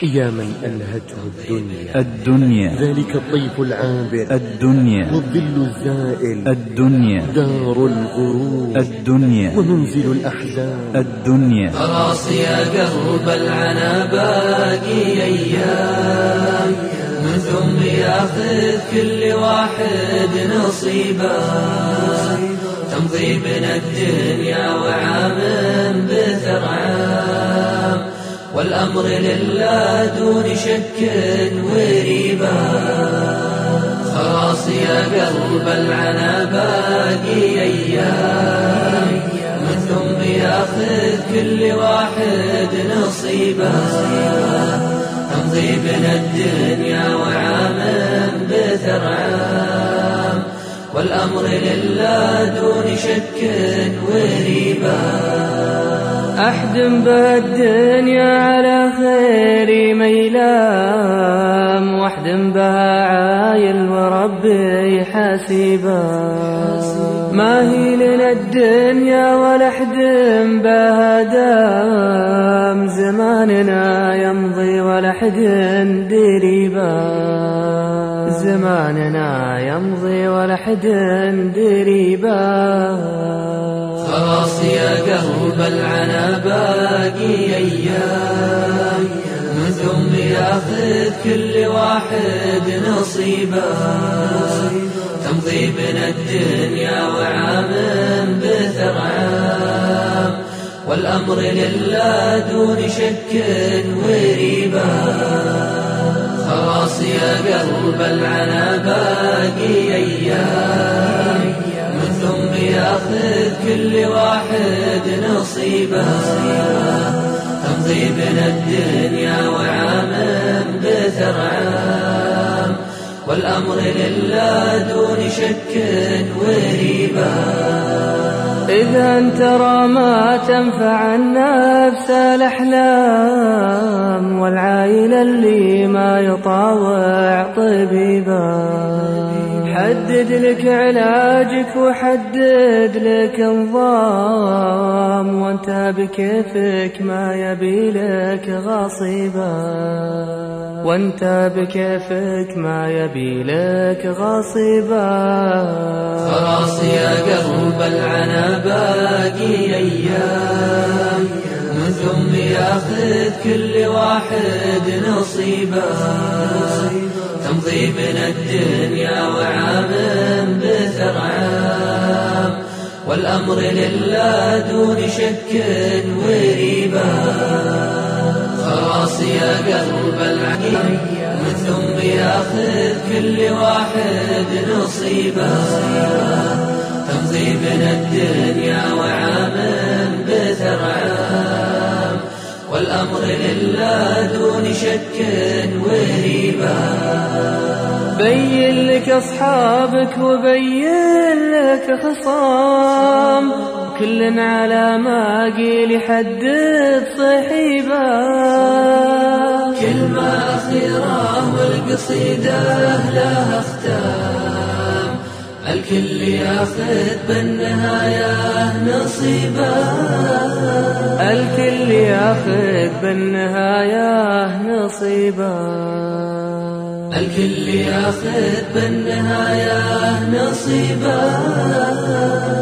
يا من ألهته الدنيا ذلك الطيف العابر والظل الزائل دار الغرور ومنزل الأحزان خلاص يا قلب العنا باقي أيام من ثم ياخذ كل واحد نصيبه تمضي بنا الدنيا وعام بثرعام والأمر لله دون شك وريبة خلاص يا قلب العنا باقي أيام من ثم ياخذ كل واحد نصيبه تمضي بنا الدنيا وعام بثرعام والأمر لله دون شك وريبة أحدم بالدنيا على خير ميلام واحدم بها عايل وربي حسيبا ما هي لنا الدنيا ولا احدم بها دام زماننا يمضي ولا حد دريبا زماننا يمضي ولا حد دريبا خلاص يا قلب العنا باقي أيام من ثم ياخذ كل واحد نصيبه تمضي بنا الدنيا وعام بثرعام والأمر لله دون شك وريبة خلاص يا قلب العنا باقي أيام من ثم ياخذ كل واحد نصيبه تمضي بنا الدنيا وعام بثرعام والأمر لله دون شك وريبة إذا انت ترى ما تنفع النفس الأحلام والعائلة اللي ما يطاوع طبيبا حدد لك علاجك وحدد لك نظام وانت بكيفك ما يبي لك غصيبا وانت بكيفك ما يبي لك غصيبا خلاص يا قلب العنا باقي أيام من ثم ياخذ كل واحد نصيبه تمضي بنا الدنيا وعام بثرعام والأمر لله دون شك وريبة خلاص يا قلب العنا من ثم ياخذ كل واحد نصيبه تمضي بنا الدنيا وعام بثرعام والأمر لله دون شك وريبة بين لك أصحابك وبين لك خصام كل على ما قيل يحدد صحيبه كلمة أخيرة والقصيدة لها ختام الكل ياخذ بالنهاية نصيبه الكل ياخذ بالنهاية نصيبه الكل ياخذ بالنهاية نصيبه